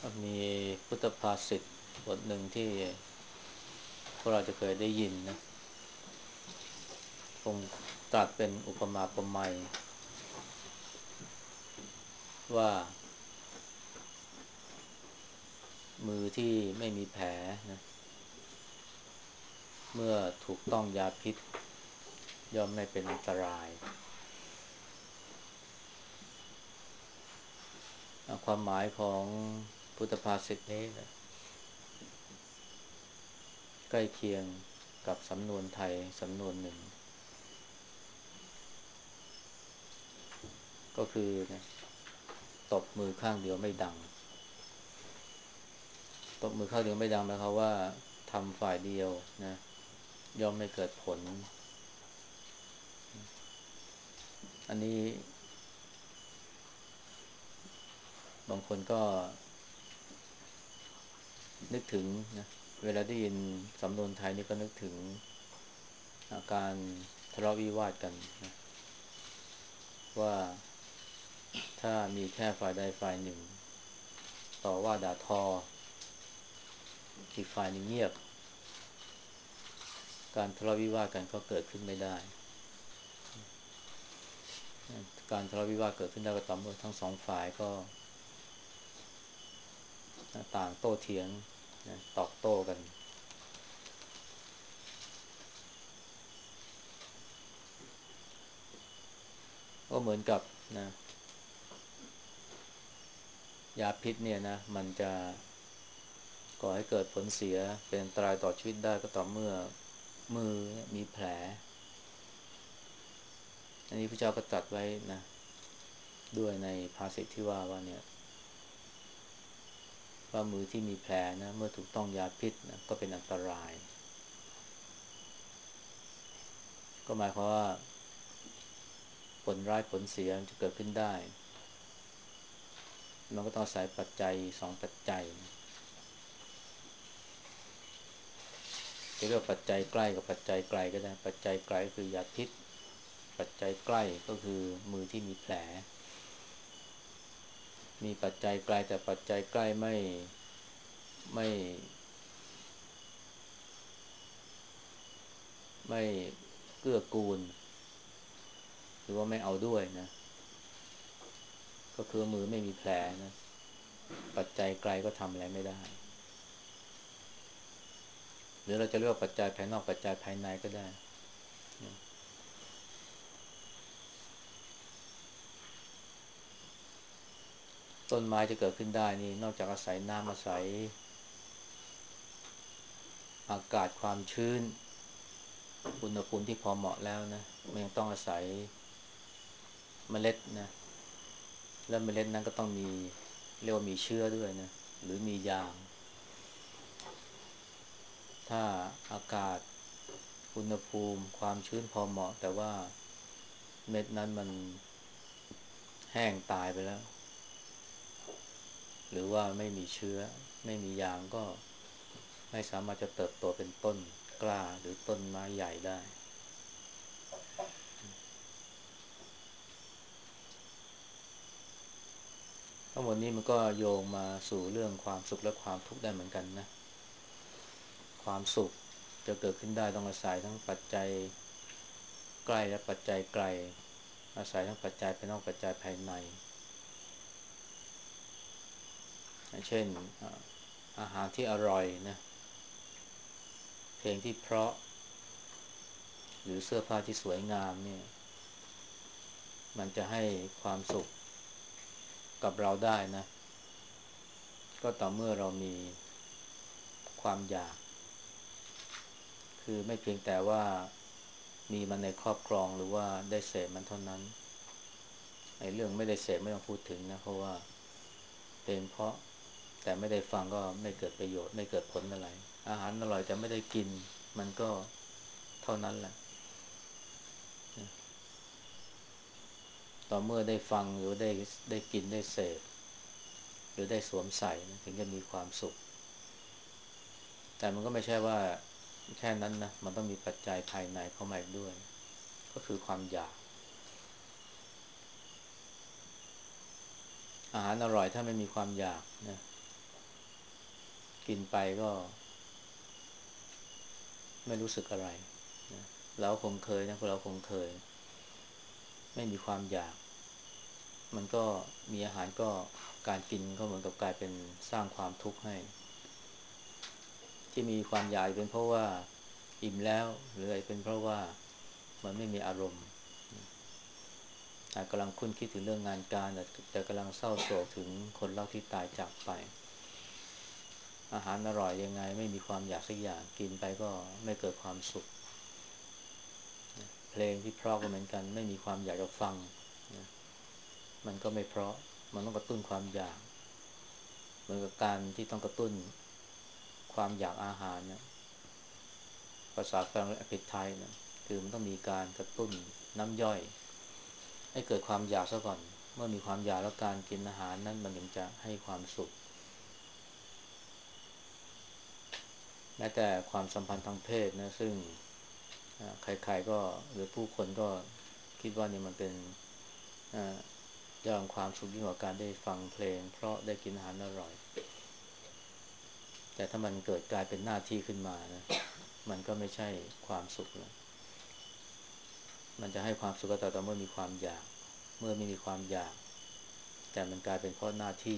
มีพุทธภาษิตบทหนึ่งที่พวกเราจะเคยได้ยินนะทรงตรัสเป็นอุปมาอุปไมยว่ามือที่ไม่มีแผลนะเมื่อถูกต้องยาพิษย่อมไม่เป็นอันตรายความหมายของพุทธภาษิตนี้นะใกล้เคียงกับสำนวนไทยสำนวนหนึ่งก็คือนะตบมือข้างเดียวไม่ดังตบมือข้างเดียวไม่ดังหมายความว่าทำฝ่ายเดียวนะย่อมไม่เกิดผลอันนี้บางคนก็นึกถึงนะเวลาได้ยินสำนวนไทยนี่ก็นึกถึงการทะเลาะวิวาทกันนะว่าถ้ามีแค่ฝ่ายใดฝ่ายหนึ่งต่อว่าด่าทออีกฝ่ายหนึ่งเงียบการทะเลาะวิวาทกันก็เกิดขึ้นไม่ได้การทะเลาะวิวาทเกิดขึ้นได้ก็ต่อเมื่อทั้งสองฝ่ายก็ต่างโต้เถียงนะตอบโต้กันก็เหมือนกับนะยาพิษเนี่ยนะมันจะก่อให้เกิดผลเสียเป็นอันตรายต่อชีวิตได้ก็ต่อเมื่อมือมีแผลอันนี้พระเจ้าก็ตรัสไว้นะด้วยในภาษิตที่ว่าเนี่ยว่ามือที่มีแผลนะเมื่อถูกต้องยาพิษนะก็เป็นอันตรายก็หมายความว่าผลร้ายผลเสียจะเกิดขึ้นได้มันก็ต้องอาศัยปัจจัยสองปัจจัยจะเรียกปัจจัยใกล้กับปัจจัยไกลก็ได้ปัจจัยไกลคือยาพิษปัจจัยใกล้ก็คือมือที่มีแผลมีปัจจัยไกลแต่ปัจจัยใกล้ไม่ไม่เกื้อกูลหรือว่าไม่เอาด้วยนะก็คือมือไม่มีแผลนะปัจจัยไกลก็ทำอะไรไม่ได้หรือเราจะเรียกว่าปัจจัยภายนอกปัจจัยภายในก็ได้ต้นไม้จะเกิดขึ้นได้นี่นอกจากอาศัยน้ำอาศัยอากาศความชื้นอุณหภูมิที่พอเหมาะแล้วนะมันยังต้องอาศัยเมล็ดนะและเมล็ดนั้นก็ต้องมีเรียกว่ามีเชื้อด้วยนะหรือมียางถ้าอากาศอุณหภูมิความชื้นพอเหมาะแต่ว่าเม็ดนั้นมันแห้งตายไปแล้วหรือว่าไม่มีเชื้อไม่มียางก็ไม่สามารถจะเติบโตเป็นต้นกล้าหรือต้นไม้ใหญ่ได้ทั้งหมดนี้มันก็โยงมาสู่เรื่องความสุขและความทุกข์ได้เหมือนกันนะความสุขจะเกิดขึ้นได้ต้องอาศัยทั้งปัจจัยใกล้และปัจจัยไกลอาศัยทั้งปัจจัยภายนอกปัจจัยภายในเช่นอาหารที่อร่อยนะเพลงที่เพราะหรือเสื้อผ้าที่สวยงามเนี่ยมันจะให้ความสุขกับเราได้นะก็ต่อเมื่อเรามีความอยากคือไม่เพียงแต่ว่ามีมันในครอบครองหรือว่าได้เสพมันเท่านั้นไอ้เรื่องไม่ได้เสพไม่ต้องพูดถึงนะเพราะว่าเพลงเพราะแต่ไม่ได้ฟังก็ไม่เกิดประโยชน์ไม่เกิดผลอะไรอาหารอร่อยแต่ไม่ได้กินมันก็เท่านั้นแหละต่อเมื่อได้ฟังหรือได้กินได้เสพหรือได้สวมใส่นะถึงจะมีความสุขแต่มันก็ไม่ใช่ว่าแค่นั้นนะมันต้องมีปัจจัยภายในเข้ามาอีกด้วยก็คือความอยากอาหารอร่อยถ้าไม่มีความอยากนะกินไปก็ไม่รู้สึกอะไรนะเราคงเคยนะพวกเราคงเคยไม่มีความอยากมันก็มีอาหารก็การกินก็เหมือนกับกลายเป็นสร้างความทุกข์ให้ที่มีความอยากเป็นเพราะว่าอิ่มแล้วหรือเป็นเพราะว่ามันไม่มีอารมณ์อาจกำลังคุ้นคิดถึงเรื่องงานการแต่กำลังเศร้าโศกถึงคนรักที่ตายจากไปอาหารอร่อยยังไงไม่มีความอยากสักอย่างกินไปก็ไม่เกิดความสุขเพลงที่เพราะก็เหมือนกันไม่มีความอยากจะฟังนะมันก็ไม่เพราะมันต้องกระตุ้นความอยากเหมือนกับการที่ต้องกระตุ้นความอยากอาหารนะภาษาฝรั่งเรียก appetite นะคือมันต้องมีการกระตุ้นน้ำย่อยให้เกิดความอยากซะก่อนเมื่อมีความอยากแล้วการกินอาหารนั้นมันถึงจะให้ความสุขแม้แต่ความสัมพันธ์ทางเพศนะซึ่งใครๆก็หรือผู้คนก็คิดว่านี่มันเป็นยอดความสุขยิ่งกว่าการได้ฟังเพลงเพราะได้กินอาหารอร่อยแต่ถ้ามันเกิดกลายเป็นหน้าที่ขึ้นมานะมันก็ไม่ใช่ความสุขแล้วมันจะให้ความสุขก็ต่อเมื่อมีความอยากเมื่อไม่มีความอยากแต่มันกลายเป็นเพราะหน้าที่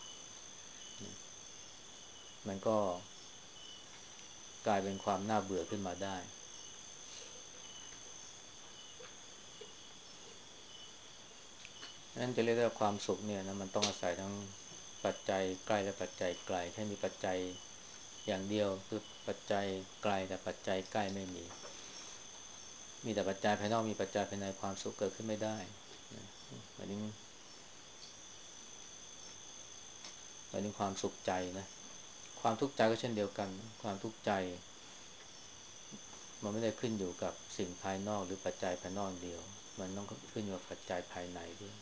มันก็กลายเป็นความน่าเบื่อขึ้นมาได้นั้นจะเรียกได้ว่าความสุขเนี่ยนะมันต้องอาศัยทั้งปัจจัยใกล้และปัจจัยไกลแค่มีปัจจัยอย่างเดียวคือปัจจัยไกลแต่ปัจจัยใกล้ไม่มีแต่ปัจจัยภายนอกมีปัจจัยภายในความสุขเกิดขึ้นไม่ได้หมายถึงความสุขใจนะความทุกข์ใจก็เช่นเดียวกันความทุกข์ใจมันไม่ได้ขึ้นอยู่กับสิ่งภายนอกหรือปัจจัยภายนอกเดียวมันต้องขึ้นอยู่กับปัจจัยภายในด้วย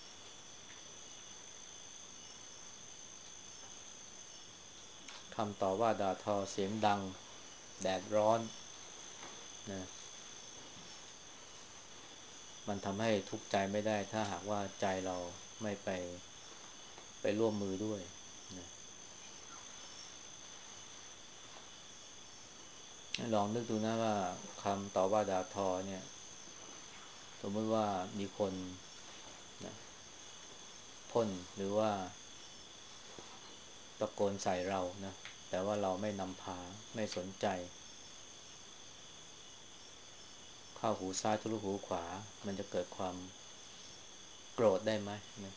คำต่อว่าด่าทอเสียงดังแดดร้อนนะมันทำให้ทุกข์ใจไม่ได้ถ้าหากว่าใจเราไม่ไปร่วมมือด้วยนะลองนึกดูนะว่าคำต่อว่าด่าทอเนี่ยสมมติว่ามีคนนะพ่นหรือว่าตะโกนใส่เรานะแต่ว่าเราไม่นำพาไม่สนใจเข้าหูซ้ายทะลุหูขวามันจะเกิดความโกรธได้ไหมนะ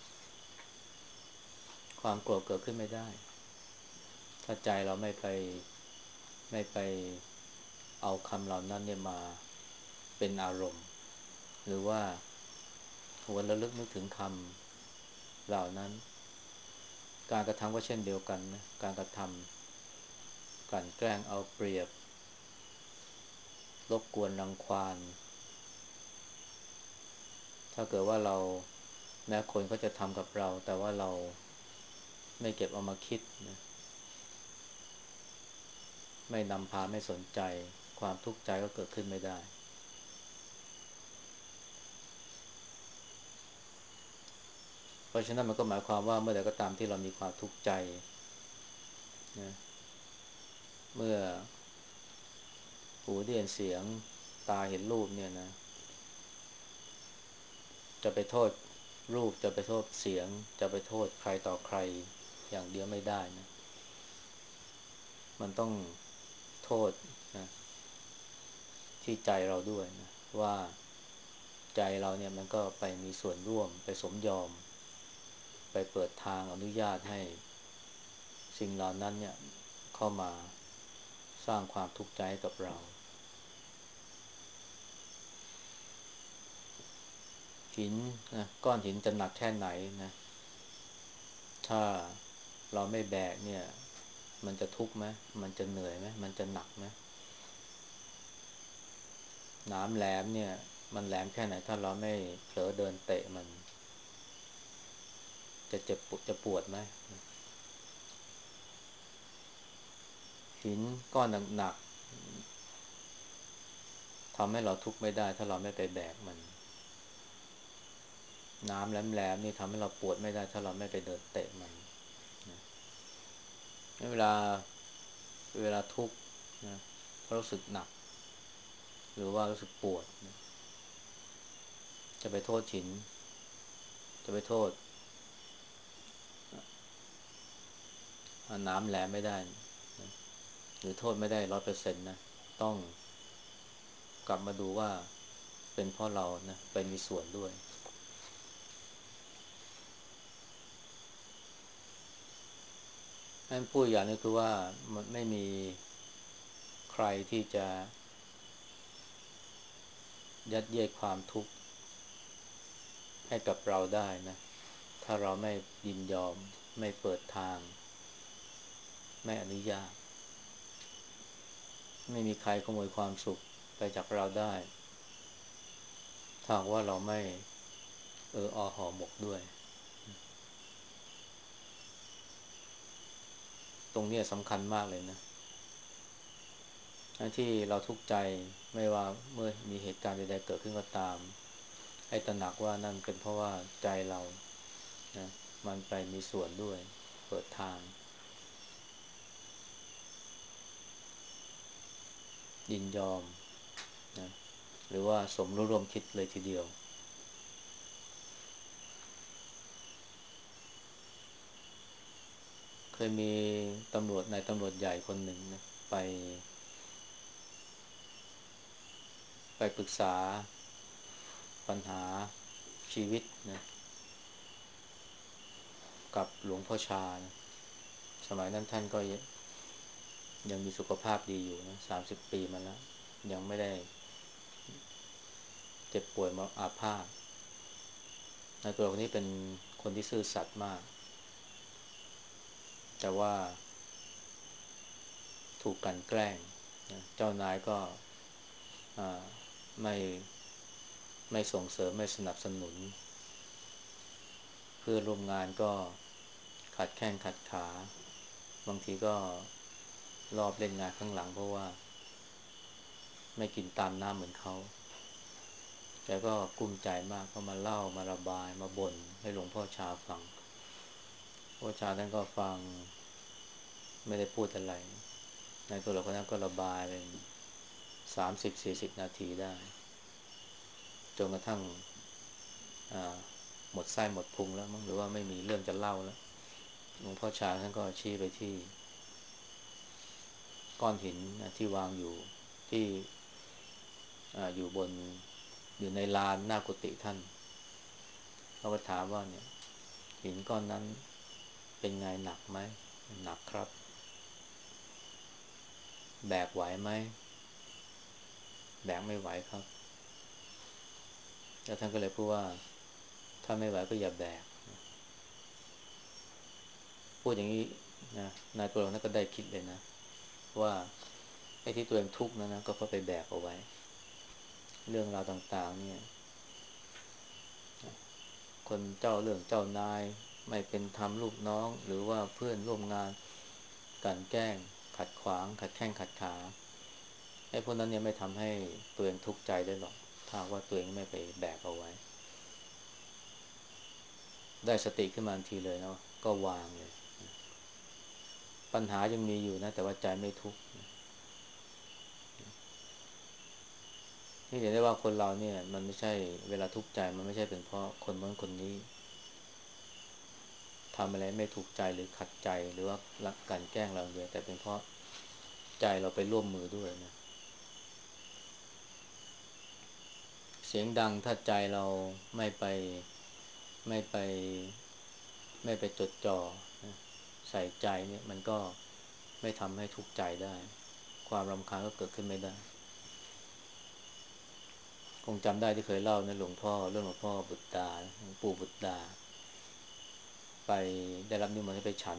ความโกรธเกิดขึ้นไม่ได้ถ้าใจเราไม่ไปเอาคำเหล่านั้นเนี่ยมาเป็นอารมณ์หรือว่าหวนระลึกนึกถึงคำเหล่านั้นการกระทำก็เช่นเดียวกันนะการกระทำกลั่นแกล้งเอาเปรียบรบกวนรังควานถ้าเกิดว่าเราแม้คนเขาจะทำกับเราแต่ว่าเราไม่เก็บเอามาคิดนะไม่นำพาไม่สนใจความทุกข์ใจก็เกิดขึ้นไม่ได้เพราะฉะนั้นมันก็หมายความว่าเมื่อใดก็ตามที่เรามีความทุกข์ใจนะเมื่อหูได้ยินเสียงตาเห็นรูปเนี่ยนะจะไปโทษรูปจะไปโทษเสียงจะไปโทษใครต่อใครอย่างเดียวไม่ได้นะมันต้องโทษนะที่ใจเราด้วยนะว่าใจเราเนี่ยมันก็ไปมีส่วนร่วมไปสมยอมไปเปิดทางอนุญาตให้สิ่งเหล่านั้นเนี่ยเข้ามาสร้างความทุกข์ใจให้กับเราหินนะก้อนหินจะหนักแค่ไหนนะถ้าเราไม่แบกเนี่ยมันจะทุกข์ไหมมันจะเหนื่อยไหมมันจะหนักไหมหนามแหลมเนี่ยมันแหลมแค่ไหนถ้าเราไม่เผลอเดินเตะมันจะเจ็บปวดจะปวดไหมหินก้อนหนักๆทำให้เราทุกข์ไม่ได้ถ้าเราไม่ไปแบกมันน้ำแหลมๆนี่ทำให้เราปวดไม่ได้ถ้าเราไม่ไปเดินเตะมันนะเวลาทุกข์นะเพราะรู้สึกหนักหรือว่ารู้สึกปวดนะจะไปโทษฉินจะไปโทษน้ำแหลมไม่ได้นะหรือโทษไม่ได้100%นะต้องกลับมาดูว่าเป็นเพราะเรานะไปมีส่วนด้วยนั่นพูดอย่างนี้คือว่ามันไม่มีใครที่จะยัดเยียดความทุกข์ให้กับเราได้นะถ้าเราไม่ยินยอมไม่เปิดทางไม่อนุญาตไม่มีใครขโมยความสุขไปจากเราได้ถ้าว่าเราไม่ห่อหมกด้วยตรงนี้สำคัญมากเลยนะที่เราทุกข์ใจไม่ว่าเมื่อมีเหตุการณ์ใดๆเกิดขึ้นก็ตามให้ตระหนักว่านั่นเป็นเพราะว่าใจเรานะมันไปมีส่วนด้วยเปิดทางยินยอมนะหรือว่าสมรู้ร่วมคิดเลยทีเดียวเคยมีนายตำรวจใหญ่คนหนึ่งนะไปปรึกษาปัญหาชีวิตนะกับหลวงพ่อชานะสมัยนั้นท่านก็ยังมีสุขภาพดีอยู่นะ30 ปีมาแล้วยังไม่ได้เจ็บป่วยมาอาพาธนายตัวคนนี้เป็นคนที่ซื่อสัตย์มากแต่ว่าถูกกลั่นแกล้งนะเจ้านายก็อ่าไม่ส่งเสริมไม่สนับสนุนเพื่อนร่วมงานก็ขัดแข้งขัดขาบางทีก็รอบเล่นงานข้างหลังเพราะว่าไม่กินตามน้ำเหมือนเขาแกก็กุ้มใจมากก็มาเล่ามาระบายมาบ่นให้หลวงพ่อชาฟังพ่อชาท่านก็ฟังไม่ได้พูดอะไรในตัวเราคนนั้นก็ระบายเป็น30-40 นาทีได้จนกระทั่งหมดไส้หมดพุงแล้วมั้งหรือว่าไม่มีเรื่องจะเล่าแล้วหลวงพ่อชาท่านก็ชี้ไปที่ก้อนหินที่วางอยู่ที่อยู่อยู่ในลานหน้ากุฏิท่านเขาก็ถามว่าเนี่ยหินก้อนนั้นเป็นไงหนักไหมหนักครับแบกไหวไหมแบกไม่ไหวครับแล้วท่านก็เลยพูดว่าถ้าไม่ไหวก็อย่าแบกพูดอย่างนี้นะนายตัวเรานั้นก็ได้คิดเลยนะว่าไอ้ที่ตัวเองทุกข์นะก็เพราะไปแบกเอาไว้เรื่องราวต่างๆเนี่ยคนเจ้าเรื่องเจ้านายไม่เป็นธรรมลูกน้องหรือว่าเพื่อนร่วมงานกลั่นแกล้งขัดขวางขัดแข้งขัดขาไอ้พวกนั้นเนี่ยไม่ทำให้ตัวเองทุกข์ใจได้หรอกถ้าว่าตัวเองไม่ไปแบกเอาไว้ได้สติขึ้นมาทันทีเลยเนาะก็วางเลยปัญหายังมีอยู่นะแต่ว่าใจไม่ทุกข์นี่เห็นได้ว่าคนเราเนี่ยมันไม่ใช่เวลาทุกข์ใจมันไม่ใช่เป็นเพราะคนโน้นคนนี้ทำอะไรไม่ถูกใจหรือขัดใจหรือว่ารักกันแกล้งเราเดียวแต่เป็นเพราะใจเราไปร่วมมือด้วยนะเสียงดังถ้าใจเราไม่ไปไม่ไปไม่ไปจดจ่อนะใส่ใจเนี่ยมันก็ไม่ทำให้ทุกข์ใจได้ความรำคาญก็เกิดขึ้นไม่ได้คงจำได้ที่เคยเล่านะหลวงพ่อเรื่องหลวงพ่อบุตรดาหลวงปู่บุตรดาไปได้รับนิมนต์ให้ไปฉัน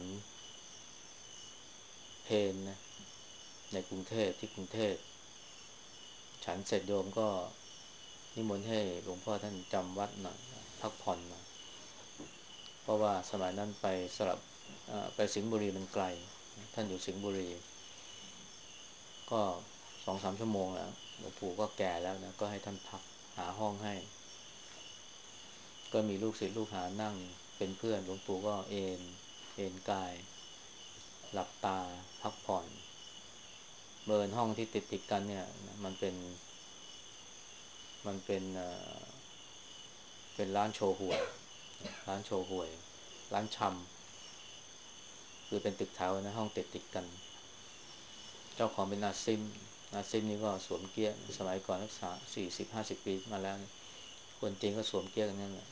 เพลนะในกรุงเทพที่กรุงเทพฉันเสร็จโยมก็นิมนต์ให้หลวงพ่อท่านจำวัดหน่อยพักผ่อนหน่อยเพราะว่าสมัยนั้นไปสลับไปสิงห์บุรีมันไกลท่านอยู่สิงห์บุรีก็2-3 ชั่วโมงแล้วหลวงปู่ก็แก่แล้วนะก็ให้ท่านพักหาห้องให้ก็มีลูกศิษย์ลูกหานั่งเป็นเพื่อนหลวงปู่ก็เอนกายหลับตาพักผ่อนเบิร์นห้องที่ติดกันเนี่ยมันเป็นร้านโชห่วยร้านโชห่วยร้านชำคือเป็นตึกแถวนะห้องติดกันเจ้าของเป็นนาซิมนี่ก็สวมเกียร์สมัยก่อนรักษา40-50 ปีมาแล้วคนจีนก็สวมเกียร์กันนั่นแหละ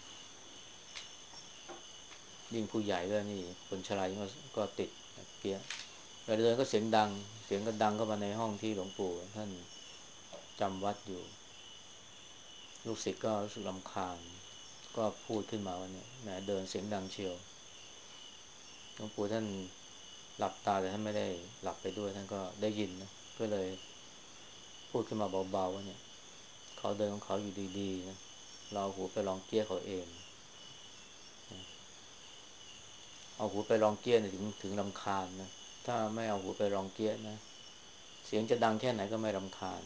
ยิ่งผู้ใหญ่ด้วยนี่คนชราก็ติดเกียร์เวลาเดินก็เสียงดังเสียงก็ดังเข้ามาในห้องที่หลวงปู่ท่านจำวัดอยู่ลูกศิษย์ก็รู้สึกรำคาญก็พูดขึ้นมาว่าเนี่ยแหมเดินเสียงดังเชียวหลวงปู่ท่านหลับตาแต่ท่านไม่ได้หลับไปด้วยท่านก็ได้ยินนะก็เลยพูดขึ้นมาเบาๆว่าเนี่ยเขาเดินของเขาอยู่ดีๆนะเราหูไปลองเกี้ยเขาเองเอาหูไปลองเกี้ยเนี่ยถึงรำคาญนะถ้าไม่เอาหูไปลองเกี้ยนะเสียงจะดังแค่ไหนก็ไม่รำคาญ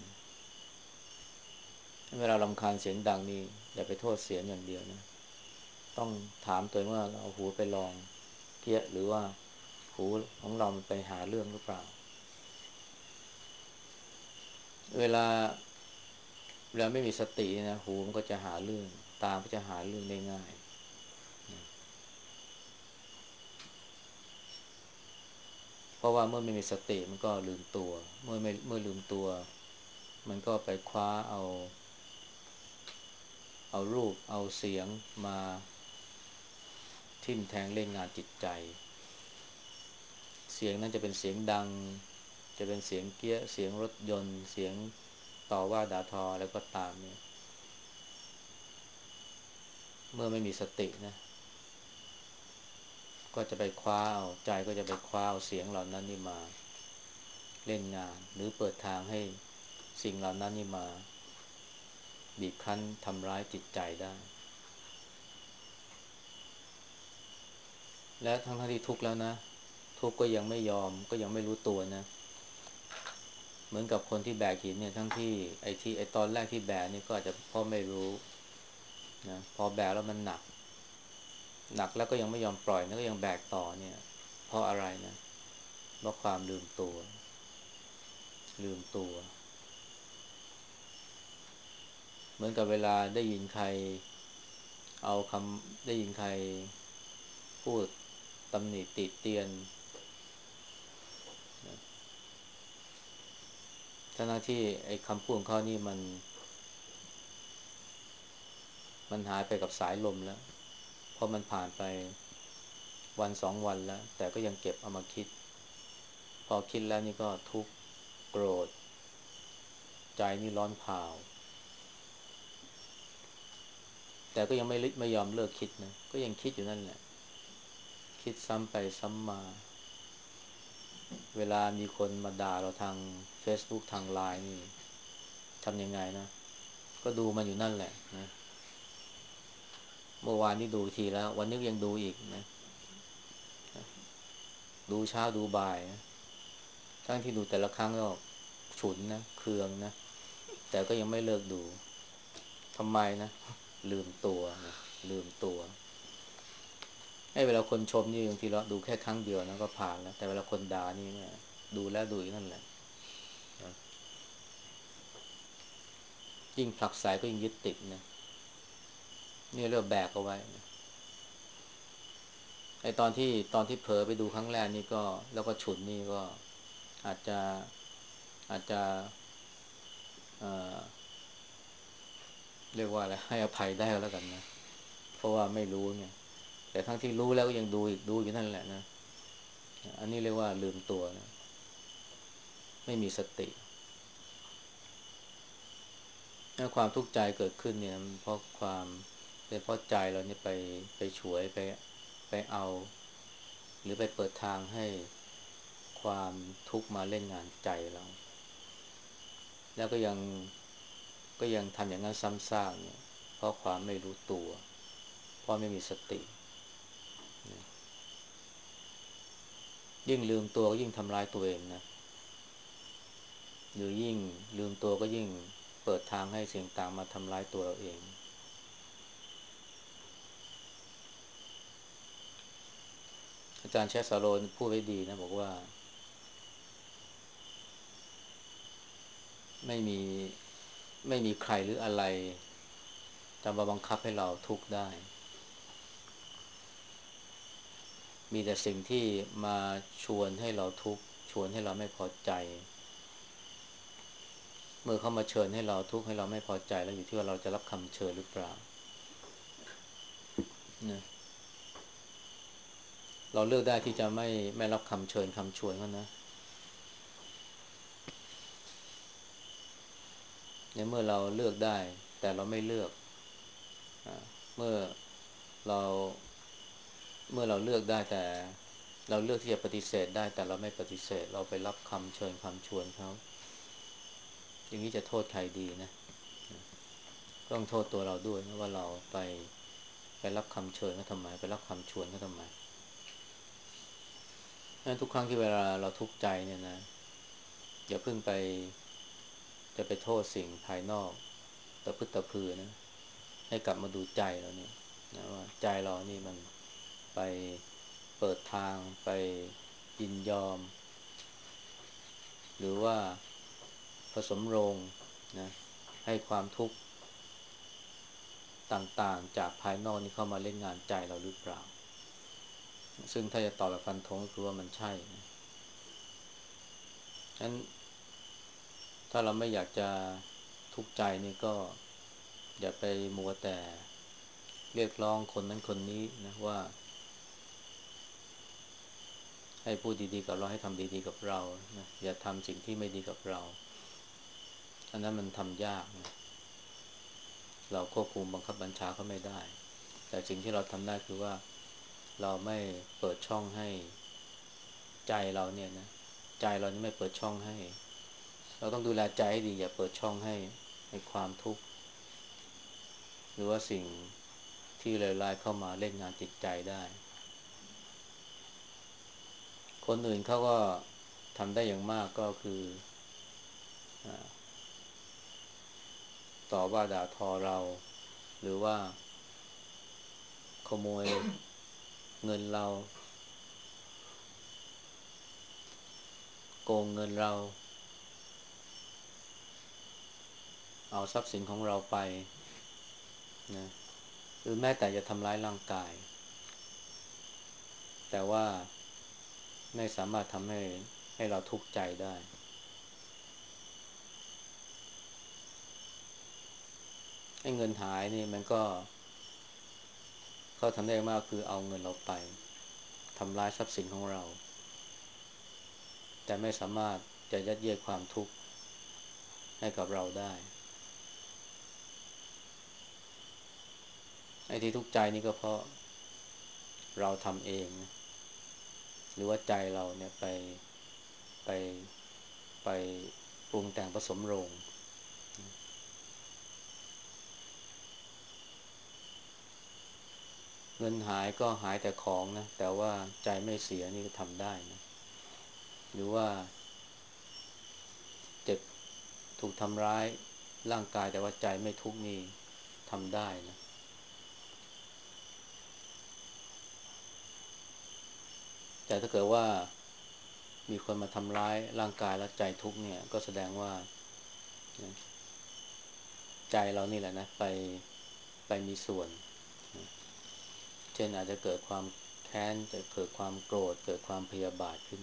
เวลารำคาญเสียงดังนี่อย่าไปโทษเสียงอย่างเดียวนะต้องถามตัวเองว่าเราเอาหูไปลองเกี้ยหรือว่าหูของเรามันไปหาเรื่องหรือเปล่าเวลาไม่มีสตินะหูมันก็จะหาเรื่องตาก็จะหาเรื่องได้ง่ายเพราะว่าเมื่อไม่มีสติมันก็ลืมตัวเมื่อลืมตัวมันก็ไปคว้าเอารูปเอาเสียงมาทิ่มแทงเล่นงานจิตใจเสียงนั้นจะเป็นเสียงดังจะเป็นเสียงเกี้ยเสียงรถยนต์เสียงต่อว่าด่าทอแล้วก็ตามเนี่ยเมื่อไม่มีสตินะก็จะไปคว้าเอาใจก็จะไปคว้าเอาเสียงเหล่านั้นนี่มาเล่นงานหรือเปิดทางให้สิ่งเหล่านั้นนี่มาบีบคั้นทำร้ายจิตใจได้และทั้งที่ทุกข์แล้วนะทุกข์ก็ยังไม่ยอมก็ยังไม่รู้ตัวนะเหมือนกับคนที่แบกหินเนี่ยทั้งที่ไอ้ตอนแรกที่แบกนี่ก็อาจจะเพราะไม่รู้นะพอแบกแล้วมันหนักแล้วก็ยังไม่ยอมปล่อยนะก็ยังแบกต่อเนี่ยเพราะอะไรนะเพราะความลืมตัวเหมือนกับเวลาได้ยินใครพูดตำหนิติเตียนนะทั้งที่ไอ้คำพูดของเขานี่มันหายไปกับสายลมแล้วเพราะมันผ่านไป1-2 วันแล้วแต่ก็ยังเก็บเอามาคิดพอคิดแล้วนี่ก็ทุกข์โกรธใจนี่ร้อนเผาแต่ก็ยังไม่ยอมเลิกคิดนะก็ยังคิดอยู่นั่นแหละคิดซ้ำไปซ้ำมาเวลามีคนมาด่าเราทาง Facebook ทางไลน์นี่ทำยังไงนะก็ดูมันอยู่นั่นแหละนะเมื่อวานนี่ดูทีแล้ววันนี้ยังดูอีกนะดูเช้าดูบ่ายนะทั้งที่ดูแต่ละครั้งก็ฉุนนะเคืองนะแต่ก็ยังไม่เลิกดูทำไมนะลืมตัวนะลืมตัวไอ้เวลาคนชมนี่บางทีเราดูแค่ครั้งเดียวนะก็ผ่านแล้วแต่เวลาคนด่านี่เนี่ยดูแล้วดูอีกนั่นแหละนะยิ่งผลักไสก็ยิ่งยึดติดนะนี่เรียกว่าแบกเอาไว้นะไอ้ตอนที่เผลอไปดูครั้งแรกนี่ก็แล้วก็ฉุนนี่ก็อาจจะอาจจะเอ่อเรียกว่าอะไรให้อภัยได้ก็แล้วกันนะเพราะว่าไม่รู้ไงแต่ทั้งที่รู้แล้วก็ยังดูอีกดูอยู่นั่นแหละนะอันนี้เรียกว่าลืมตัวนะไม่มีสติถ้าความทุกข์ใจเกิดขึ้นเนี่ยมันเพราะเป็นเพราะใจเราเนี่ยไปฉวยไปเอาหรือไปเปิดทางให้ความทุกข์มาเล่นงานใจเราแล้วก็ยังทำอย่างนั้นซ้ำซากเนี่ยเพราะความไม่รู้ตัวเพราะไม่มีสติยิ่งลืมตัวก็ยิ่งทำร้ายตัวเองนะหรือยิ่งลืมตัวก็ยิ่งเปิดทางให้สิ่งต่างมาทำร้ายตัวเราเองอาจารย์เชสโลนพูดไว้ดีนะบอกว่าไม่มีไม่มีใครหรืออะไรจะมาบังคับให้เราทุกข์ได้มีแต่สิ่งที่มาชวนให้เราทุกข์ชวนให้เราไม่พอใจเมื่อเขามาเชิญให้เราทุกข์ให้เราไม่พอใจแล้วอยู่ที่ว่าเราจะรับคำเชิญหรือเปล่านะเราเลือกได้ที่จะไม่รับคำเชิญคำชวนเขานะในเมื่อเราเลือกได้แต่เราไม่เลือกเมื่อเราเมื่อเราเลือกได้แต่เราเลือกที่จะปฏิเสธได้แต่เราไม่ปฏิเสธเราไปรับคำเชิญคำชวนเขาอย่างนี้จะโทษใครดีนะต้องโทษตัวเราด้วยนะว่าเราไปรับคำเชิญเขาทำไมไปรับคำชวนเขาทำไมงั้นทุกครั้งที่เวลาเราทุกข์ใจเนี่ยนะอย่าเพิ่งจะไปโทษสิ่งภายนอกตะพึดตะพือนะให้กลับมาดูใจเราเนี่ยนะว่าใจเรานี่มันไปเปิดทางไปยินยอมหรือว่าผสมโรงนะให้ความทุกข์ต่างๆจากภายนอกนี่เข้ามาเล่นงานใจเราหรือเปล่าซึ่งถ้าจะตอบแบบฟันธงก็คือว่ามันใช่นะฉะนั้นถ้าเราไม่อยากจะทุกข์ใจนี่ก็อย่าไปมัวแต่เรียกร้องคนนั้นคนนี้นะว่าให้พูดดีๆกับเราให้ทำดีๆกับเรานะอย่าทำสิ่งที่ไม่ดีกับเราอันนั้นมันทำยากนะเราควบคุมบังคับบัญชาเขาไม่ได้แต่สิ่งที่เราทำได้คือว่าเราไม่เปิดช่องให้ใจเราเนี่ยนะใจเรานี่ไม่เปิดช่องให้เราต้องดูแลใจให้ดีอย่าเปิดช่องให้ความทุกข์หรือว่าสิ่งที่เลวร้ายเข้ามาเล่นงานจิตใจได้คนอื่นเขาก็ทำได้อย่างมากก็คือต่อว่าด่าทอเราหรือว่าขโมยเงินเราโกงเงินเราเอาทรัพย์สินของเราไปนะหรือแม้แต่จะทำร้ายร่างกายแต่ว่าไม่สามารถทำให้เราทุกข์ใจได้ให้เงินหายนี่มันก็เขาทำได้มากคือเอาเงินเราไปทำลายทรัพย์สินของเราแต่ไม่สามารถจะยัดเยียดความทุกข์ให้กับเราได้ไอ้ที่ทุกข์ใจนี่ก็เพราะเราทำเองนะหรือว่าใจเราเนี่ยไปไปปรุงแต่งผสมโรงเงินหายก็หายแต่ของนะแต่ว่าใจไม่เสียนี่ก็ทำได้นะหรือว่าเจ็บถูกทำร้ายร่างกายแต่ว่าใจไม่ทุกข์นี่ทำได้นะแต่ถ้าเกิดว่ามีคนมาทำร้ายร่างกายแล้วใจทุกข์เนี่ยก็แสดงว่าใจเรานี่แหละนะไปมีส่วนเช่นอาจจะเกิดความแค้นจะเกิดความโกรธเกิดความพยาบาทขึ้น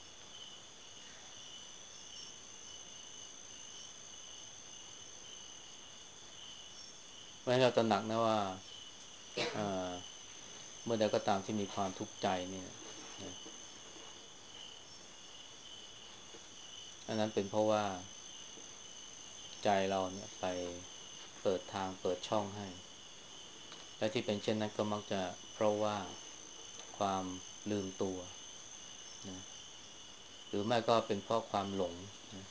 เพราะฉะนั้นเราตระหนักนะว่าเอ่อเมื่อใดก็ตามที่มีความทุกข์ใจเนี่ยนะอันนั้นเป็นเพราะว่าใจเราเนี่ยไปเปิดทางเปิดช่องให้และที่เป็นเช่นนั้นก็มักจะเพราะว่าความลืมตัวนะหรือไม่ก็เป็นเพราะความหลงนะ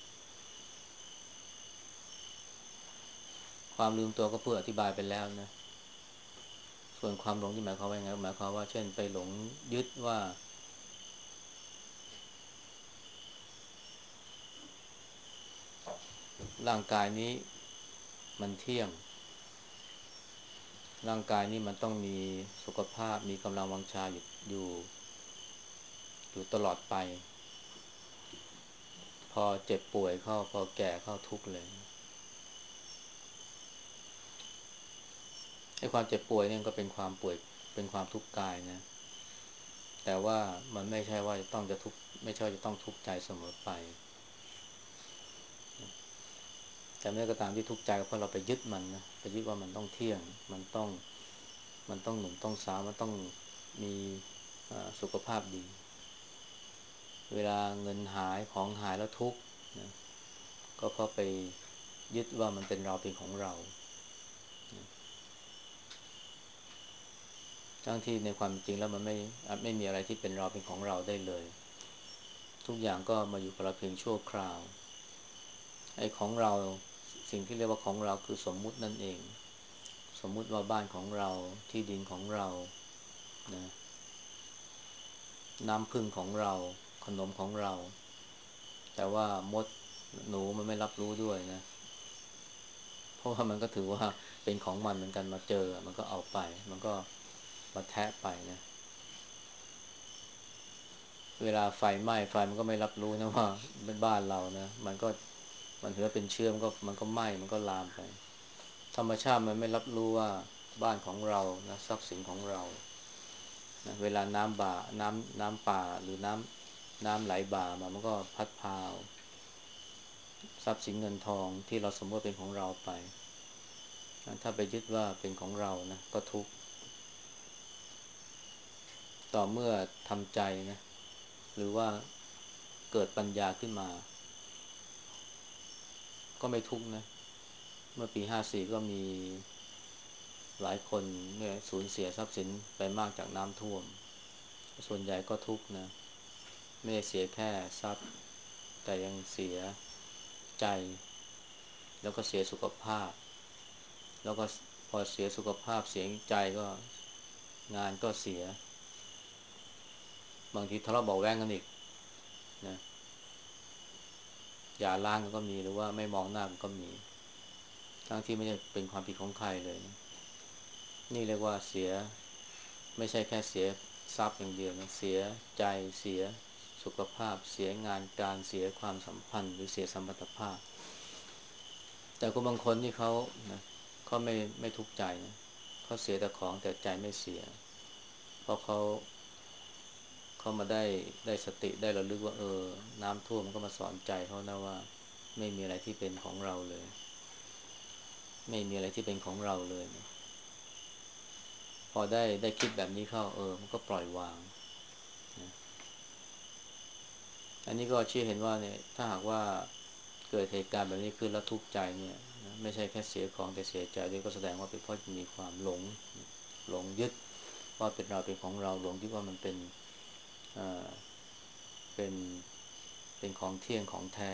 ความลืมตัวก็พูดอธิบายไปแล้วนะส่วนความหลงที่หมายความว่าไงหมายความว่าเช่นไปหลงยึดว่าร่างกายนี้มันเที่ยงร่างกายนี้มันต้องมีสุขภาพมีกำลังวังชาอยู่อยู่ตลอดไปพอเจ็บป่วยเข้าพอแก่เข้าทุกข์เลยไอ้ความเจ็บป่วยเนี่ยก็เป็นความป่วยเป็นความทุกข์กายนะแต่ว่ามันไม่ใช่ว่าต้องจะทุกข์ไม่ใช่จะต้องทุกข์ใจเสมอไปแต่เมื่อก็ตามที่ทุกข์ใจเพราะเราไปยึดมันนะไปยึดว่ามันต้องเที่ยงมันต้องหนุ่มต้องสาวมันต้องมีสุขภาพดีเวลาเงินหายของหายแล้วทุกข์นะก็เพราะไปยึดว่ามันเป็นเราเป็นของเราทั้งที่ในความจริงแล้วมันไม่มีอะไรที่เป็นเราเป็นของเราได้เลยทุกอย่างก็มาอยู่กับเราเพียงชั่วคราวไอ้ของเราสิ่งที่เรียกว่าของเราคือสมมุตินั่นเองสมมุติว่าบ้านของเราที่ดินของเรานะน้ำพึ่งของเราขนมของเราแต่ว่ามดหนูมันไม่รับรู้ด้วยนะเพราะว่ามันก็ถือว่าเป็นของมันเหมือนกันมาเจอมันก็เอาไปมันก็มาแทะไปนะเวลาไฟไหม้ไฟมันก็ไม่รับรู้นะว่าเป็นบ้านเรานะมันถือว่าเป็นเชื้อมันก็ไหม้มันก็ลามไปธรรมชาติมันไม่รับรู้ว่าบ้านของเรานะทรัพย์สินของเรานะเวลาน้ำป่าหรือน้ำไหลบ่ามามันก็พัดพาทรัพย์สินเงินทองที่เราสมมติเป็นของเราไปถ้าไปยึดว่าเป็นของเรานะก็ทุกข์ต่อเมื่อทำใจนะหรือว่าเกิดปัญญาขึ้นมาก็ไม่ทุกข์นะเมื่อปี54ก็มีหลายคนเนี่ยสูญเสียทรัพย์สินไปมากจากน้ำท่วมส่วนใหญ่ก็ทุกข์นะไม่ได้เสียแค่ทรัพย์แต่ยังเสียใจแล้วก็เสียสุขภาพแล้วก็พอเสียสุขภาพเสียใจก็งานก็เสียบางทีทะเลาะเบาะแว้งกันอีกนะอย่าร้างกันก็มีหรือว่าไม่มองหน้ากันก็มีทั้งที่ไม่ใช่เป็นความผิดของใครเลยนะนี่เรียกว่าเสียไม่ใช่แค่เสียทรัพย์อย่างเดียวนะเสียใจเสียสุขภาพเสียงานการเสียความสัมพันธ์หรือเสียสมรรถภาพแต่คนบางคนที่เขานะเขาไม่ทุกข์ใจนะเขาเสียแต่ของแต่ใจไม่เสียเพราะเขามาได้สติได้ระลึกว่าน้ำท่วมมันก็มาสอนใจเขานะว่าไม่มีอะไรที่เป็นของเราเลยไม่มีอะไรที่เป็นของเราเลยนะพอได้คิดแบบนี้เข้ามันก็ปล่อยวางนะอันนี้ก็ชี้เห็นว่าเนี่ยถ้าหากว่าเกิดเหตุการณ์แบบนี้ขึ้นแล้วทุกข์ใจเนี่ยนะไม่ใช่แค่เสียของแต่เสียใจด้วยก็แสดงว่าเป็นเพราะมีความหลงยึดว่าเป็นเราเป็นของเราหลงยึดว่ามันเป็นเอ่อเป็นเป็นของเที่ยงของแท้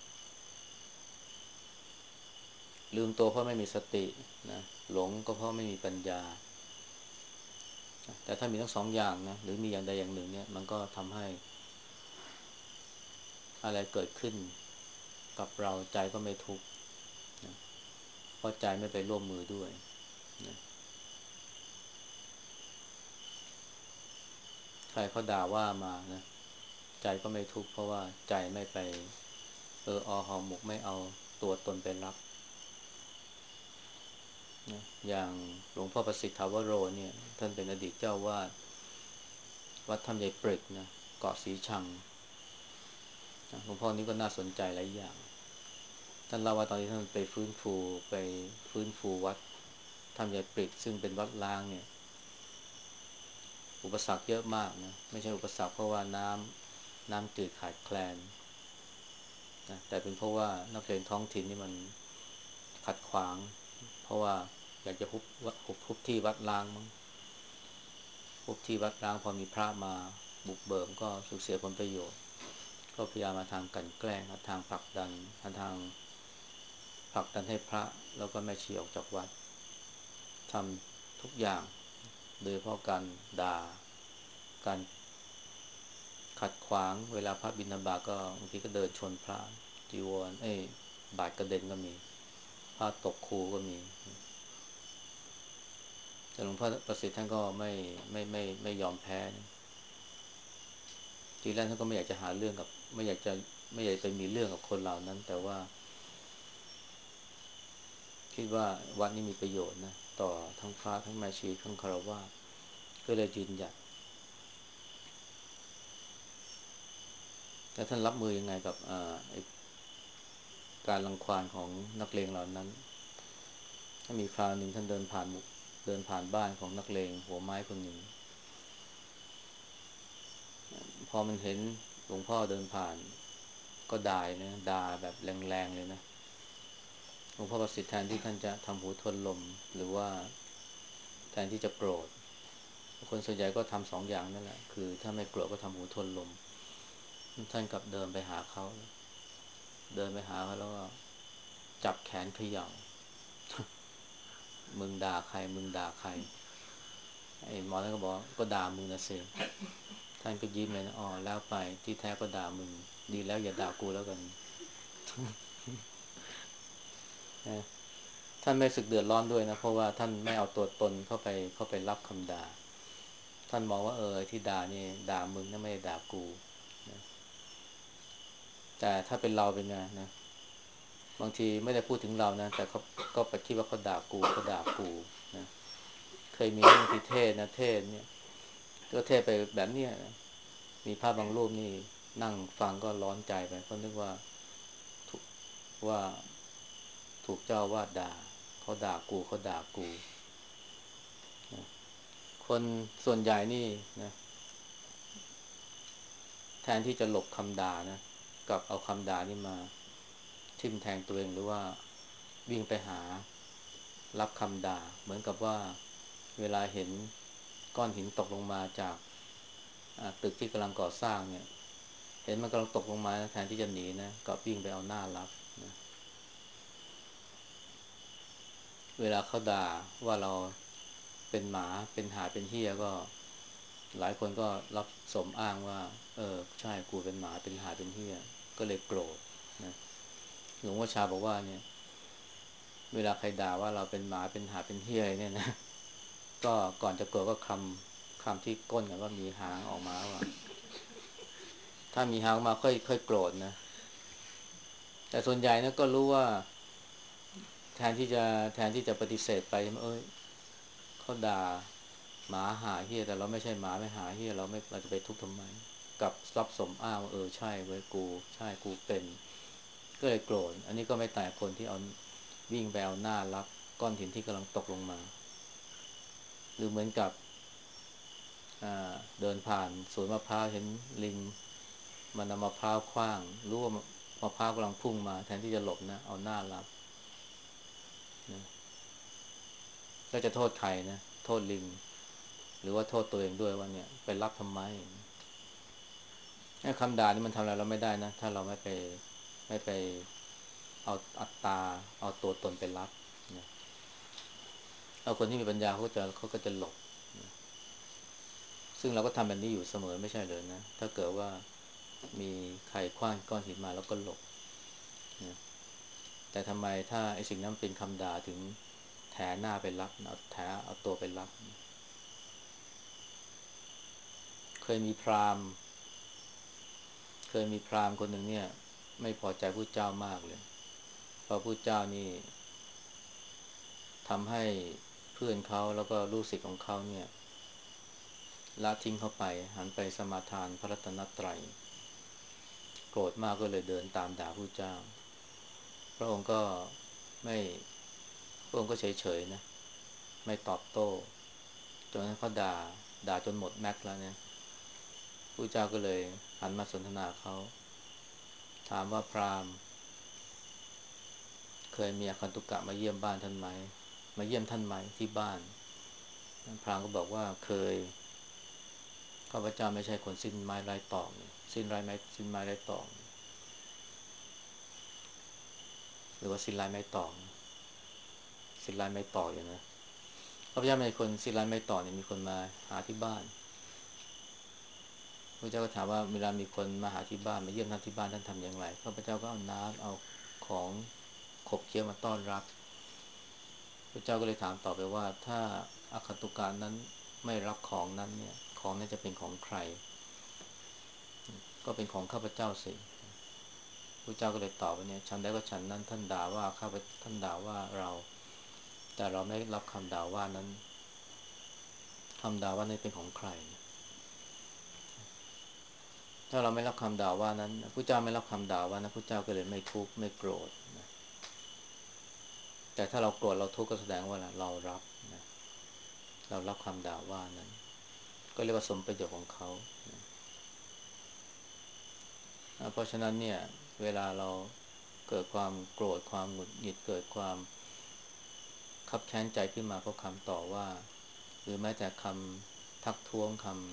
ลืมตัวเพราะไม่มีสตินะหลงก็เพราะไม่มีปัญญาแต่ถ้ามีทั้งสองอย่างนะหรือมีอย่างใดอย่างหนึ่งเนี่ยมันก็ทำให้อะไรเกิดขึ้นกับเราใจก็ไม่ทุกข์นะเพราะใจไม่ไปร่วมมือด้วยนะใครเขาด่าว่ามานะใจก็ไม่ทุกข์เพราะว่าใจไม่ไปหอหมกไม่เอาตัวตนไปรับนะอย่างหลวงพ่อประสิทธิ์ทาวโรเนี่ยท่านเป็นอดีตเจ้าวาดวัดถ้ำยายเปรกนะเกาะสีชังนะหลวงพ่อนี้ก็น่าสนใจหลายอย่างท่านเล่าว่าตอนที่ท่านไปฟื้นฟูวัดถ้ำยายเปรกซึ่งเป็นวัดล้างเนี่ยอุปสรรคเยอะมากนะไม่ใช่อุปสรรคเพราะว่าน้ำจืดขาดแคลนนะแต่เป็นเพราะว่านักเรียนท้องถิ่นนี่มันขัดขวางเพราะว่าอยากจะฮุบที่วัดล้างมั้งฮุบที่วัดล้างพอมีพระมาบุกเบิกก็สูญเสียผลประโยชน์ก็พยายามมาทางกลั่นแกล้งหาทางผลักดันหาทางผลักดันให้พระแล้วก็แม่ชีออกจากวัดทำทุกอย่างโดยเพราะการด่าการขัดขวางเวลาพระบิณฑบาตก็บางทีก็เดินชนพระจีวรบาดกระเด็นก็มีพระตกคูก็มีแต่หลวงพ่อประสิทธิ์ท่านก็ไม่ยอมแพ้นะทีแรกท่านก็ไม่อยากจะหาเรื่องกับไม่อยากไปมีเรื่องกับคนเหล่านั้นแต่ว่าคิดว่าวัดนี้มีประโยชน์นะต่อทั้งพระทั้งแม่ชีทั้งฆราวาสก็เลยยืนหยัดแต่ท่านรับมือยังไงกับการรังควานของนักเลงเหล่านั้นถ้ามีคราวหนึ่งท่านเดินผ่านบ้านของนักเลงหัวไม้คนหนึ่งพอมันเห็นหลวงพ่อเดินผ่านก็ด่านะด่าแบบแรงๆเลยนะหลวงพ่อประสิทธิ์แทนที่ท่านจะทำหูทวนลมหรือว่าแทนที่จะโกรธคนส่วนใหญ่ก็ทำสองอย่างนั่นแหละคือถ้าไม่โกรธก็ทำหูทวนลมท่านกลับเดินไปหาเขาแล้วก็จับแขนเขย่ามึงด่าใครมึงด่าใครไอ้หมอท่านก็บอกก็ด่ามึงนะเซท่านก็ยิ้มเลยนะอ๋อแล้วไปที่แท้ก็ด่ามึงดีแล้วอย่าด่ากูแล้วกันนะท่านไม่สึกเดือดร้อนด้วยนะเพราะว่าท่านไม่เอาตัวตนเข้าไปรับคำด่าท่านมองว่าที่ด่านี่ด่ามึงนะไม่ได้ด่ากูนะแต่ถ้าเป็นเราเป็นไงนะบางทีไม่ได้พูดถึงเรานะแต่เขาก็ไปคิดว่าเขาด่ากูนะเคยมีเรื่องที่เทศเนี่ยก็เทศไปแบบเนี้ยมีภาพบางรูปนี่นั่งฟังก็ร้อนใจไปเพราะนึกว่าถูกว่าถูกเจ้าวาดด่าเขาด่ากูนะคนส่วนใหญ่นี่นะแทนที่จะหลบคำด่านะกับเอาคำด่านี่มาทิ่มแทงตัวเองหรือว่าวิ่งไปหารับคำด่าเหมือนกับว่าเวลาเห็นก้อนหินตกลงมาจากตึกที่กำลังก่อสร้างเนี่ยเห็นมันกำลังตกลงมาแทนที่จะหนีนะก็วิ่งไปเอาหน้ารับนะเวลาเขาด่าว่าเราเป็นหมาเป็นหาเป็นเหี้ยก็หลายคนก็รับสมอ้างว่าใช่กูเป็นหมาเป็นหาเป็นเหี้ยก็เลยโกรธนะหลวงพ่อชาบอกว่าเนี่ยเวลาใครด่าว่าเราเป็นหมาเป็นหาเป็นเหี้ยเนี่ยนะก็ก่อนจะโกรธก็คำที่ก้นกันว่ามีหางออกมาว่าถ้ามีหางมาค่อยโกรธนะแต่ส่วนใหญ่นะก็รู้ว่าแทนที่จะแทนที่จะปฏิเสธไปเขาด่าหมาหาเหี้ยแต่เราไม่ใช่หมาไม่หาเหี้ยเราจะไปทุกข์ทำไมกับรับสมอ้างว่าใช่เว้ยกูใช่กูเป็นก็เลยโกรธอันนี้ก็ไม่ต่างคนที่เอาวิ่งไปเอาหน้ารับก้อนหินที่กำลังตกลงมาหรือเหมือนกับเดินผ่านสวนมะพร้าวเห็นลิงมันเอามะพร้าวขว้างรู้ว่ามะพร้าวกำลังพุ่งมาแทนที่จะหลบนะเอาหน้ารับนะก็จะโทษใครนะโทษลิงหรือว่าโทษตัวเองด้วยว่าเนี่ยไปรับทำไมคำด่านี่มันทำอะไรเราไม่ได้นะถ้าเราไม่ไปเอาอัตตาเอาตัวตนไปรับนะเอาคนที่มีปัญญาเขาก็จะหลบนะซึ่งเราก็ทำแบบนี้อยู่เสมอไม่ใช่เลยนะถ้าเกิดว่ามีใครขว้างก้อนหินมาแล้วก็หลบนะแต่ทำไมถ้าไอ้สิ่งนั้นเป็นคำด่าถึงแถหน้าไปรับเอาตัวไปรับเคยมีพราหมณ์คนหนึ่งเนี่ยไม่พอใจพระเจ้ามากเลยเพราะพระเจ้านี่ทำให้เพื่อนเขาแล้วก็ลูกศิษย์ของเขาเนี่ยละทิ้งเขาไปหันไปสมาทานพระรัตนตรัยโกรธมากก็เลยเดินตามด่าพระเจ้าพระองค์ก็ไม่พระองค์ก็เฉยๆนะไม่ตอบโต้จนเขาด่าจนหมดแม็กซ์แล้วเนี่ยพระเจ้าก็เลยหันมาสนทนาเขาถามว่าพราหมณ์เคยมีอคันตุกะมาเยี่ยมบ้านท่านไหมมาเยี่ยมท่านไหมที่บ้านพราหมณ์ก็บอกว่าเคยข้าพเจ้าไม่ใช่คนสิ้นไม้ไร้ตอกสิ้นไม้ไร้ตอกหรือว่าสิ้นไร้ไม้ตอกสิ้นไร้ไม้ตอกอย่างนะข้าพเจ้าไม่ใช่คนสิ้นไร้ไม้ตอกเนี่ยมีคนมาหาที่บ้านพระเจ้าก็ถามว่าเวลามีคนมาหาที่บ้านมาเยี่ยมท่านที่บ้านท่านทำอย่างไรข้าพเจ้าก็เอาน้ำเอาของขบเคี้ยวมาต้อนรับพระเจ้าก็เลยถามต่อไปว่าถ้าอคันตุกะนั้นไม่รับของนั้นเนี่ยของนั้นจะเป็นของใครก็เป็นของข้าพเจ้าสิพระเจ้าก็เลยตอบว่าเนี่ยฉันใดก็ฉันนั้นท่านด่าว่าท่านด่าว่าเราแต่เราไม่รับคำด่าว่านั้นคำด่าว่านั้นเป็นของใครถ้าเราไม่รับคำด่าว่านั้นพระเจ้าไม่รับคำด่าว่านั้นพระเจ้าก็เลยไม่ทุกข์ไม่โกรธนะแต่ถ้าเราโกรธเราทุกข์ก็แสดงว่าเรารับนะเรารับคำด่าว่านั้นก็เรียกว่าสมประโยชน์ของเขานะเพราะฉะนั้นเนี่ยเวลาเราเกิดความโกรธความหงุดหงิดเกิดความคับแค้นใจขึ้นมาเพราะคำต่อว่าหรือแม้แต่คำทักท้วง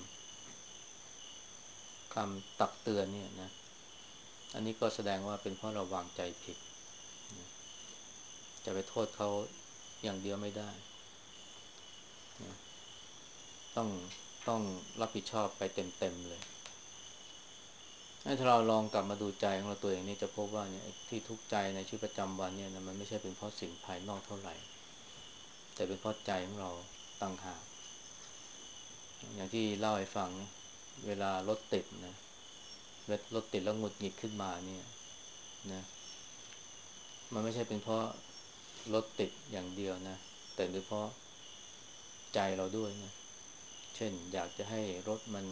คำตักเตือนเนี่ยนะอันนี้ก็แสดงว่าเป็นเพราะเราวางใจผิดนะจะไปโทษเขาอย่างเดียวไม่ได้นะต้องต้องรับผิดชอบไปเต็มๆเลยถ้าเราลองกลับมาดูใจของเราตัวเองนี่จะพบว่าเนี่ยที่ทุกข์ใจในชีวิตประจำวันเนี่ยนะมันไม่ใช่เป็นเพราะสิ่งภายนอกเท่าไหร่แต่เป็นเพราะใจของเราต่างหากอย่างที่เล่าให้ฟังนะเวลารถติดนะรถติดแล้วหงุดหงิดขึ้นมาเนี่ยนะมันไม่ใช่เป็นเพราะรถติดอย่างเดียวนะแต่เป็นเพราะใจเราด้วยนะเช่นอยากจะให้รถมัน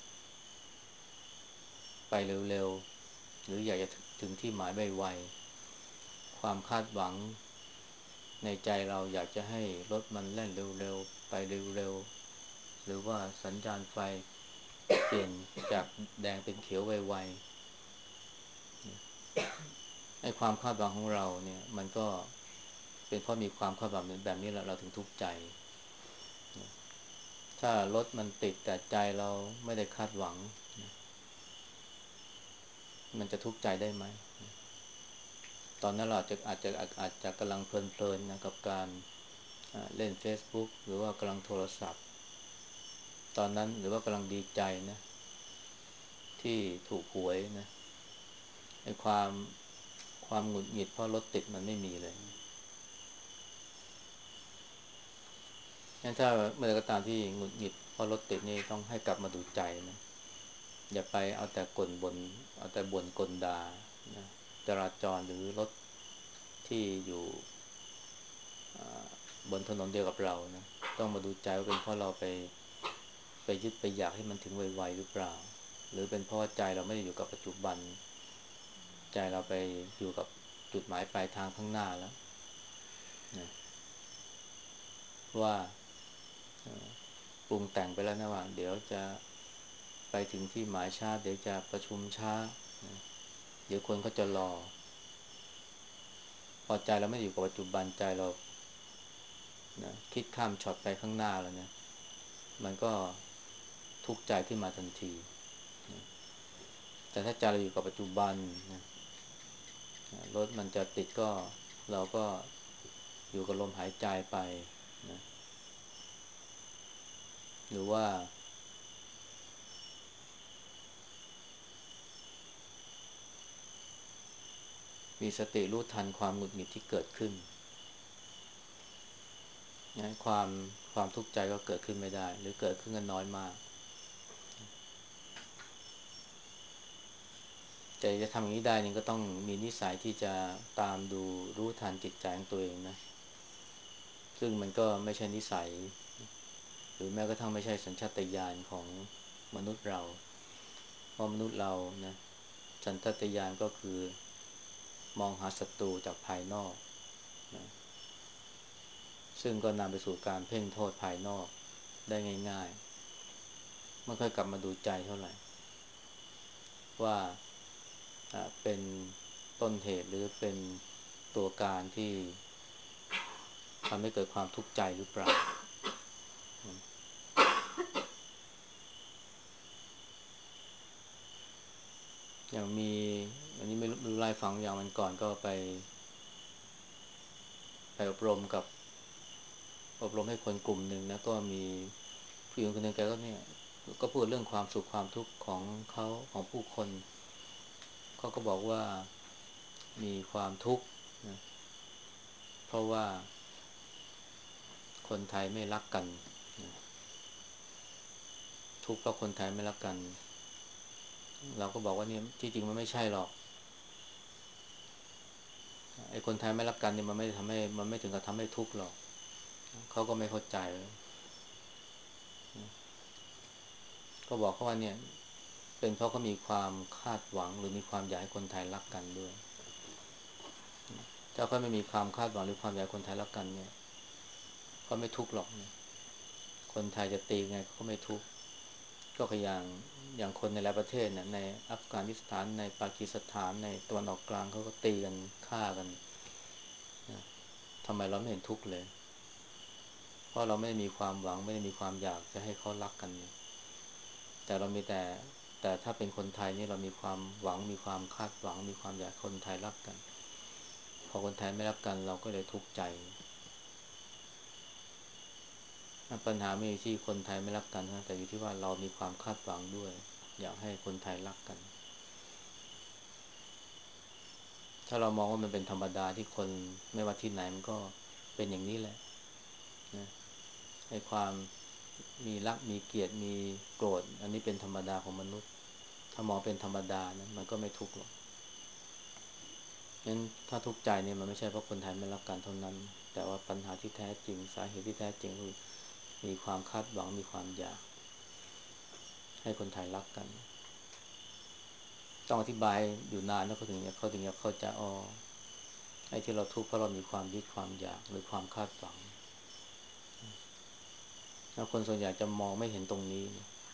ไปเร็วๆหรืออยากจะถึงที่หมายไวๆความคาดหวังในใจเราอยากจะให้รถมันแล่นเร็วๆไปเร็วๆหรือว่าสัญญาณไฟเปลี่ยนจากแดงเป็นเขียวไวๆไอ้ความคาดหวังของเราเนี่ยมันก็เป็นเพราะมีความคาดหวังแบบนี้แหละเราถึงทุกข์ใจถ้ารถมันติดแต่ใจเราไม่ได้คาดหวังมันจะทุกข์ใจได้ไหมตอนนั้นเราอาจจะกำลังเพลินๆนะกับการเล่น Facebook หรือว่ากำลังโทรศัพท์ตอนนั้นหรือว่ากำลังดีใจนะที่ถูกหวยนะไอ้ความหงุดหงิดเพราะรถติดมันไม่มีเลยงั้นถ้าเมื่อใดก็ตามที่หงุดหงิดเพราะรถติดนี่ต้องให้กลับมาดูใจนะอย่าไปเอาแต่เอาแต่บ่นกลดานะจราจรหรือรถที่อยู่บนถนนเดียวกับเรานะต้องมาดูใจว่าเป็นเพราะเราไปยึดไปอยากให้มันถึงไวๆหรือเปล่าหรือเป็นเพราะว่าใจเราไม่ได้อยู่กับปัจจุบันใจเราไปอยู่กับจุดหมายปลายทางข้างหน้าแล้วนะว่าปรุงแต่งไปแล้วนะว่าเดี๋ยวจะไปถึงที่หมายช้าเดี๋ยวจะประชุมช้านะเดี๋ยวคนก็จะรอพอใจเราไม่ได้อยู่กับปัจจุบันใจเรานะคิดข้ามช็อตไปข้างหน้าแล้วเนี่ยมันก็ทุกข์ใจขึ้นมาทันทีนะแต่ถ้าใจเราอยู่กับปัจจุบันนะรถมันจะติดก็เราก็อยู่กับลมหายใจไปนะหรือว่ามีสติรู้ทันความหงุดหงิดที่เกิดขึ้นนะความทุกข์ใจก็เกิดขึ้นไม่ได้หรือเกิดขึ้นกันน้อยมากแต่จะทำอย่างนี้ได้นี่ก็ต้องมีนิสัยที่จะตามดูรู้ทันจิตใจของตัวเองนะซึ่งมันก็ไม่ใช่นิสัยหรือแม้กระทั่งไม่ใช่สัญชาตญาณของมนุษย์เราเพราะมนุษย์เรานะสัญชาตญาณก็คือมองหาศัตรูจากภายนอกนะซึ่งก็นำไปสู่การเพ่งโทษภายนอกได้ง่ายๆไม่ค่อยกลับมาดูใจเท่าไหร่ว่าเป็นต้นเหตุหรือเป็นตัวการที่ทำให้เกิดความทุกข์ใจหรือเปล่าอย่างมีอันนี้ไม่รู้ไล่ฟังอย่างมันก่อนก็ไปอบรมให้คนกลุ่มหนึ่งนะก็มีผู้หญิงคนหนึ่งแกก็เนี่ยก็พูดเรื่องความสุขความทุกข์ของเขาของผู้คนเขาก็บอกว่ามีความทุกข์นะเพราะว่าคนไทยไม่รักกันนะทุกข์เพราะคนไทยไม่รักกันเราก็บอกว่าเนี่ยที่จริงมันไม่ใช่หรอกไอ้คนไทยไม่รักกันเนี่ยมันไม่ทำให้มันไม่ถึงกับทำให้ทุกข์หรอกเขาก็ไม่เข้าใจก็บอกเขาว่าเนี่ยเป็นเพราะเขามีความคาดหวังหรือมีความอยากให้คนไทยรักกันด้วยถ้าเขาไม่มีความคาดหวังหรือความอยากให้คนไทยรักกันเนี่ยเขาไม่ทุกข์หรอกนะคนไทยจะตีไงเขาไม่ทุกข์ก็อย่างคนในหลายประเทศเนี่ยในอัฟกานิสถานในปากีสถานในตะวันออกกลางเขาก็ตีกันฆ่ากันนะทำไมเราไม่เห็นทุกข์เลยเพราะเราไม่ได้มีความหวังไม่ได้มีความอยากจะให้เขารักกันเนี่ยแต่เรามีแต่ถ้าเป็นคนไทยนี่เรามีความหวังมีความคาดหวังมีความอยากคนไทยรักกันพอคนไทยไม่รักกันเราก็เลยทุกข์ใจปัญหาไม่อยู่ที่คนไทยไม่รักกันนะแต่อยู่ที่ว่าเรามีความคาดหวังด้วยอยากให้คนไทยรักกันถ้าเรามองว่ามันเป็นธรรมดาที่คนไม่ว่าที่ไหนมันก็เป็นอย่างนี้แหละนะให้ความมีรักมีเกลียดมีโกรธอันนี้เป็นธรรมดาของมนุษย์ถ้ามองเป็นธรรมดานะมันก็ไม่ทุกข์หรอกงั้นถ้าทุกข์ใจเนี่ยมันไม่ใช่เพราะคนไทยไม่รักกันเท่านั้นแต่ว่าปัญหาที่แท้จริงสาเหตุที่แท้จริงคือมีความคาดหวังมีความอยากให้คนไทยรักกันต้องอธิบายอยู่นานแล้วเขาถึงจะเข้าใจอ๋อไอ้ที่เราทุกข์เพราะเรามีความยึดความอยากหรือความคาดหวังแล้วคนส่วนใหญ่จะมองไม่เห็นตรงนี้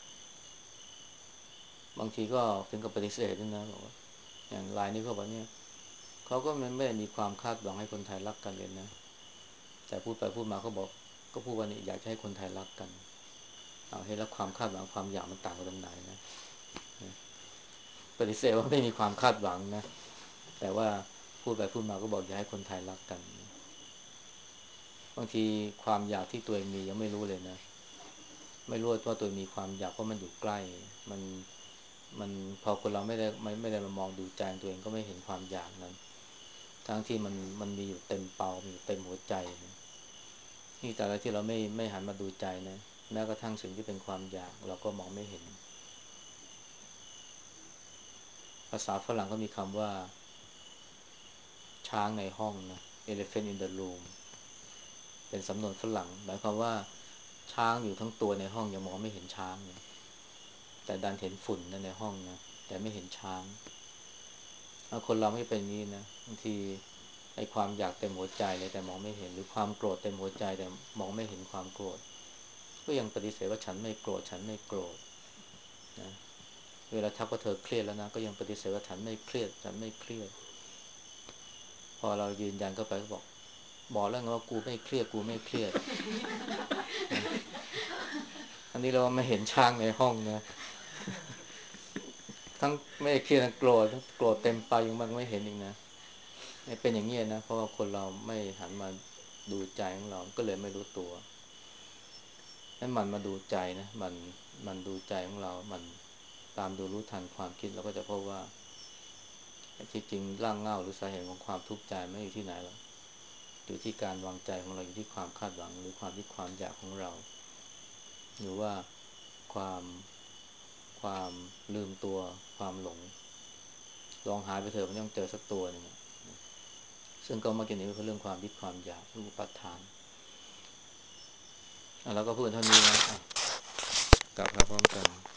บางทีก็ถึงกับปฏิเสธด้วยนะบอกว่าอย่างรายนี้เขาบอกเนี่ยเขาก็ไม่ได้มีความคาดหวังให้คนไทยรักกันเลยนะแต่พูดไปพูดมาเขาบอกก็พูดว่านี่อยากจะให้คนไทยรักกันเอาให้แล้วความคาดหวังความอยากมันต่างกันตรงไหนนะปฏิเสธว่าไม่มีความคาดหวังนะแต่ว่าพูดไปพูดมาก็บอกอยากให้คนไทยรักกันบางทีความอยากที่ตัวเองมียังไม่รู้เลยนะไม่รู้ว่าตัวเองมีความอยากเพราะมันอยู่ใกล้มันมันพอคนเราไม่ได้มามองดูใจตัวเองก็ไม่เห็นความอยากนั้นทั้งที่มันมีอยู่เต็มเปามีอยู่เต็มหัวใจนะนี่แต่ละที่เราไม่หันมาดูใจนะแม้กระทั่งสิ่งที่เป็นความอยากเราก็มองไม่เห็นภาษาฝรั่งก็มีคำว่าช้างในห้องนะ elephant in the room เป็นสำนวนฝรั่งหมายความว่าช้างอยู่ทั้งตัวในห้องยังมองไม่เห็นช้างเลยแต่ดันเห็นฝุ่นในห้องนะแต่ไม่เห็นช้างคนเราไม่เป็นงี้นะบางทีไอ้ความอยากเต็มหัวใจเลยแต่มองไม่เห็นหรือความโกรธเต็มหัวใจแต่มองไม่เห็นความโกรธก็ยังปฏิเสธว่าฉันไม่โกรธฉันไม่โกรธนะเวลาทักว่าเธอเครียดแล้วนะก็ยังปฏิเสธว่าฉันไม่เครียดฉันไม่เครียดพอเรายืนยันเข้าไปก็บอกแล้วไงว่ากูไม่เครียดกูไม่เครียดอันนี้เราไม่เห็นช้างในห้องนะทั้งไม่เครียดทั้งโกรธทั้งโกรธเต็มไปยังมันไม่เห็นอีกนะเป็นอย่างนี้นะเพราะว่าคนเราไม่หันมาดูใจของเราก็เลยไม่รู้ตัวให้มันมาดูใจนะมันดูใจของเรามันตามดูรู้ทันความคิดเราก็จะพบว่าที่จริงร่างเหง้าหรือสาเหตุของความทุกข์ใจไม่อยู่ที่ไหนหรอกอยู่ที่การวางใจของเราอยู่ที่ความคาดหวังหรือความที่ความอยากของเราหรือว่าความความลืมตัวความหลงลองหายไปเถอะมันต้องเจอสักตัวหนึ่งซึ่งก็มาเกี่ยวเนื่องกับเรื่องความยึดความอยากรูปปัฏฐานแล้วก็พูดเท่านี้นะกลับครับพร้อมกัน